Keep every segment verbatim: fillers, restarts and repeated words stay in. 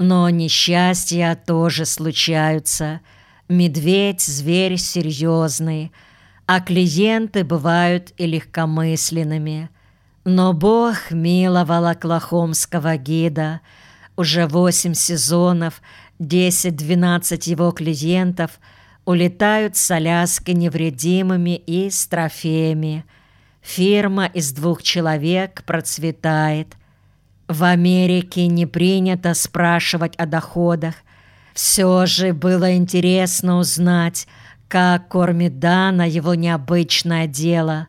Но несчастья тоже случаются. Медведь – зверь серьезный, а клиенты бывают и легкомысленными. Но Бог миловал оклахомского гида. Уже восемь сезонов, десять-двенадцать его клиентов улетают с Аляски невредимыми и с трофеями. Фирма из двух человек процветает. В Америке не принято спрашивать о доходах. Все же было интересно узнать, как кормит Дана его необычное дело.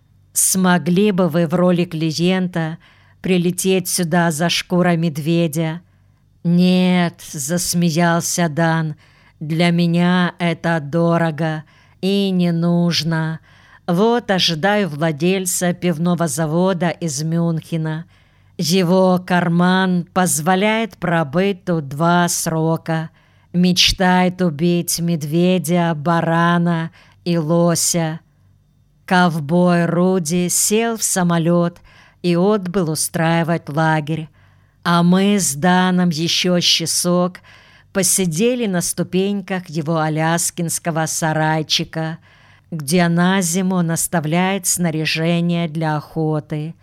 Смогли бы вы в роли клиента прилететь сюда за шкурой медведя? «Нет», — засмеялся Дан, — «для меня это дорого и не нужно. Вот ожидаю владельца пивного завода из Мюнхена. Его карман позволяет пробыть тут два срока. Мечтает убить медведя, барана и лося». Ковбой Руди сел в самолет и отбыл устраивать лагерь. А мы с Даном еще часок посидели на ступеньках его аляскинского сарайчика, где на зиму наставляет снаряжение для охоты.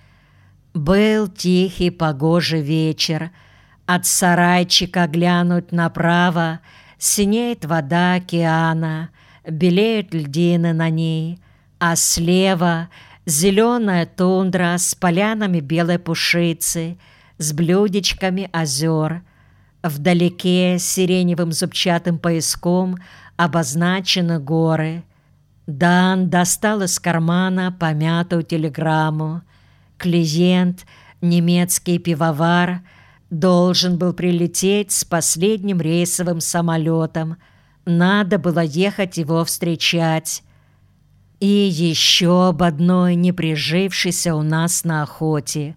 Был тихий погожий вечер. От сарайчика глянуть направо синеет вода океана, белеют льдины на ней, а слева зеленая тундра с полянами белой пушицы, с блюдечками озер. Вдалеке сиреневым зубчатым пояском обозначены горы. Дан достал из кармана помятую телеграмму. Клиент, немецкий пивовар, должен был прилететь с последним рейсовым самолетом. Надо было ехать его встречать. И еще об одной не прижившейся у нас на охоте.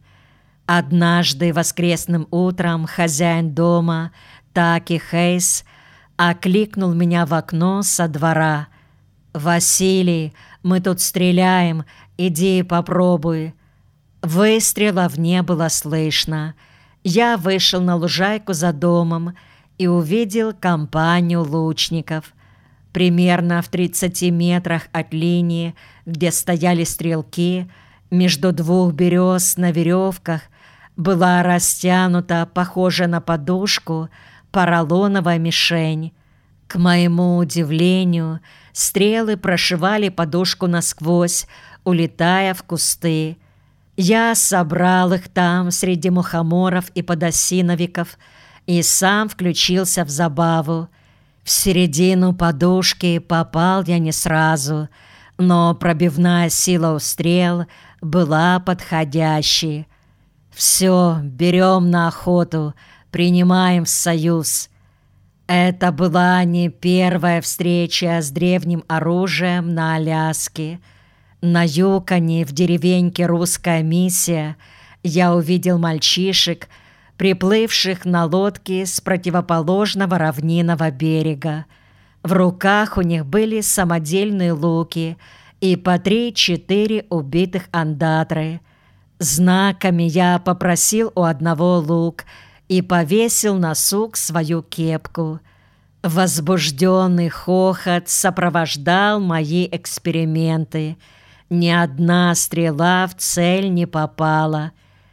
Однажды воскресным утром хозяин дома, Таки Хейс, окликнул меня в окно со двора. «Василий, мы тут стреляем, иди попробуй». Выстрелов не было слышно. Я вышел на лужайку за домом и увидел компанию лучников. Примерно в тридцати метрах от линии, где стояли стрелки, между двух берез на веревках была растянута, похожая на подушку, поролоновая мишень. К моему удивлению, стрелы прошивали подушку насквозь, улетая в кусты. Я собрал их там среди мухоморов и подосиновиков и сам включился в забаву. В середину подушки попал я не сразу, но пробивная сила у стрел была подходящей. «Все, берем на охоту, принимаем в союз». Это была не первая встреча с древним оружием на Аляске. На Юконе, в деревеньке «Русская миссия», я увидел мальчишек, приплывших на лодке с противоположного равнинного берега. В руках у них были самодельные луки и по три-четыре убитых ондатры. Знаками я попросил у одного лук и повесил на сук свою кепку. Возбужденный хохот сопровождал мои эксперименты. Ни одна стрела в цель не попала.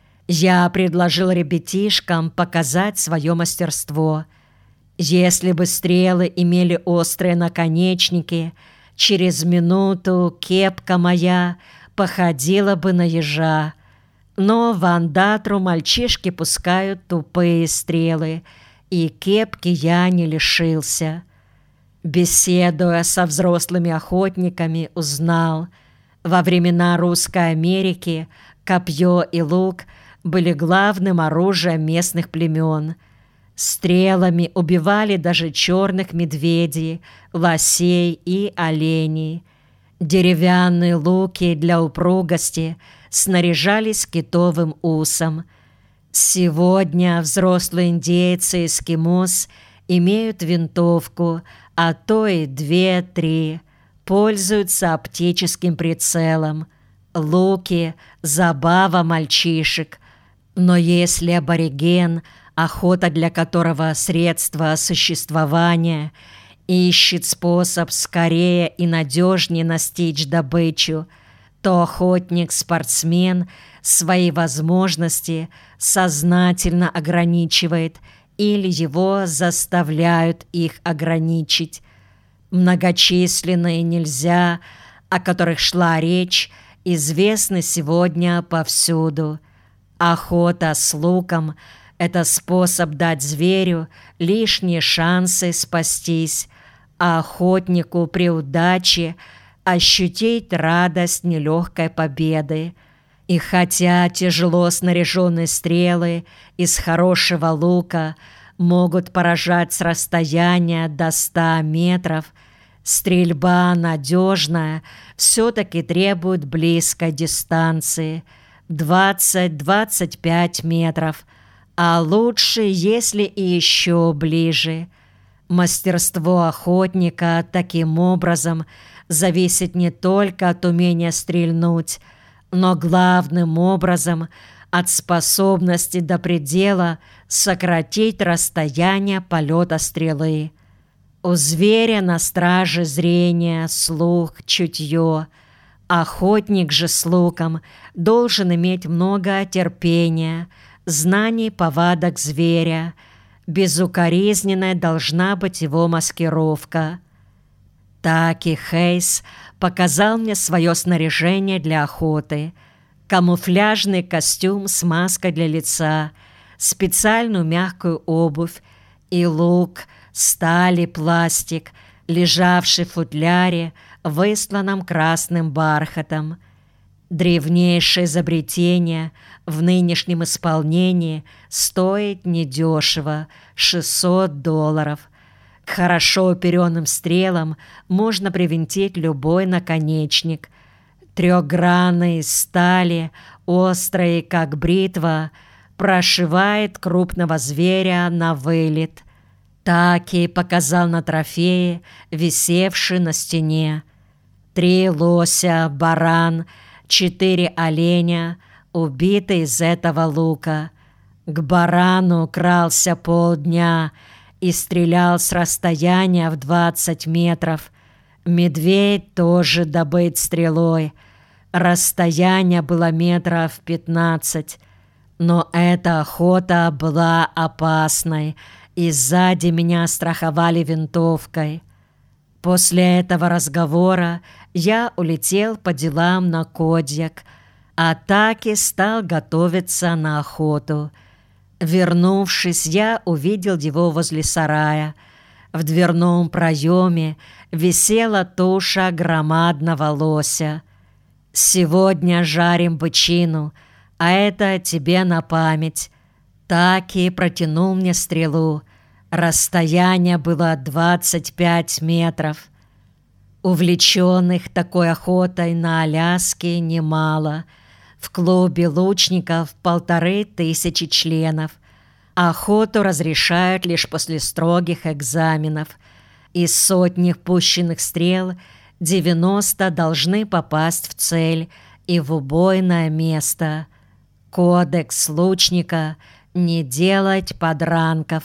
Я предложил ребятишкам показать свое мастерство. Если бы стрелы имели острые наконечники, через минуту кепка моя походила бы на ежа. Но в ондатру мальчишки пускают тупые стрелы, и кепки я не лишился. Беседуя со взрослыми охотниками, узнал, во времена Русской Америки копье и лук были главным оружием местных племен. Стрелами убивали даже черных медведей, лосей и оленей. Деревянные луки для упругости снаряжались китовым усом. Сегодня взрослые индейцы эскимос имеют винтовку, а то и две-три, пользуются оптическим прицелом. Луки – забава мальчишек. Но если абориген охота для которого средство существования, ищет способ скорее и надежнее настичь добычу, то охотник-спортсмен свои возможности сознательно ограничивает или его заставляют их ограничить. Многочисленные нельзя, о которых шла речь, известны сегодня повсюду. Охота с луком – это способ дать зверю лишние шансы спастись, а охотнику при удаче ощутить радость нелегкой победы. И хотя тяжело снаряженные стрелы из хорошего лука могут поражать с расстояния до ста метров, стрельба надежная все-таки требует близкой дистанции – двадцать-двадцать пять метров, а лучше, если и еще ближе. Мастерство охотника таким образом зависит не только от умения стрельнуть, но главным образом от способности до предела сократить расстояние полета стрелы. У зверя на страже зрение, слух, чутье. Охотник же с луком должен иметь много терпения, знаний повадок зверя. Безукоризненная должна быть его маскировка. Таки Хейс показал мне свое снаряжение для охоты. Камуфляжный костюм с маской для лица, специальную мягкую обувь и лук, сталь и пластик, лежавший в футляре, высланном красным бархатом. Древнейшее изобретение в нынешнем исполнении стоит недешево – шестьсот долларов. К хорошо оперенным стрелам можно привинтить любой наконечник. Трехгранные стали, острые, как бритва, прошивает крупного зверя на вылет. Таки показал на трофее, висевший на стене. Три лося, баран, четыре оленя, убиты из этого лука. К барану крался полдня и стрелял с расстояния в двадцать метров. Медведь тоже добыт стрелой. Расстояние было метров пятнадцать. Но эта охота была опасной, и сзади меня страховали винтовкой. После этого разговора я улетел по делам на Кодьяк, а Таки стал готовиться на охоту. Вернувшись, я увидел его возле сарая. В дверном проеме висела туша громадного лося. «Сегодня жарим бычину, а это тебе на память». Таки протянул мне стрелу. Расстояние было двадцать пять метров. Увлеченных такой охотой на Аляске немало. В клубе лучников полторы тысячи членов. Охоту разрешают лишь после строгих экзаменов. Из сотни пущенных стрел девяносто должны попасть в цель и в убойное место. Кодекс лучника — не делать подранков.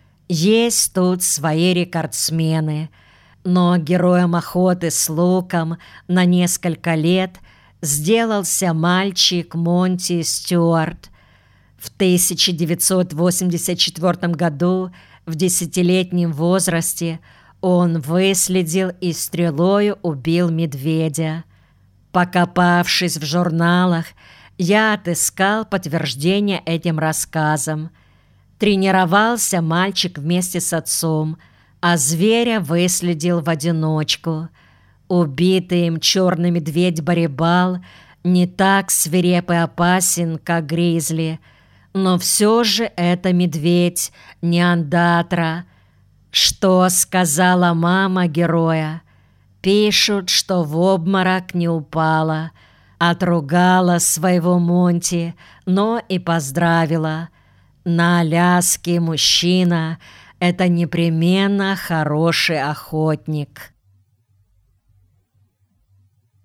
Есть тут свои рекордсмены, но героем охоты с луком на несколько лет сделался мальчик Монти Стюарт. В тысяча девятьсот восемьдесят четвёртом году в десятилетнем возрасте он выследил и стрелою убил медведя. Покопавшись в журналах, я отыскал подтверждение этим рассказам. Тренировался мальчик вместе с отцом, а зверя выследил в одиночку. Убитый им черный медведь-барибал не так свиреп и опасен, как гризли, но все же это медведь Неандатра. Что сказала мама героя? Пишут, что в обморок не упала. Отругала своего Монти, но и поздравила. На Аляске мужчина — это непременно хороший охотник.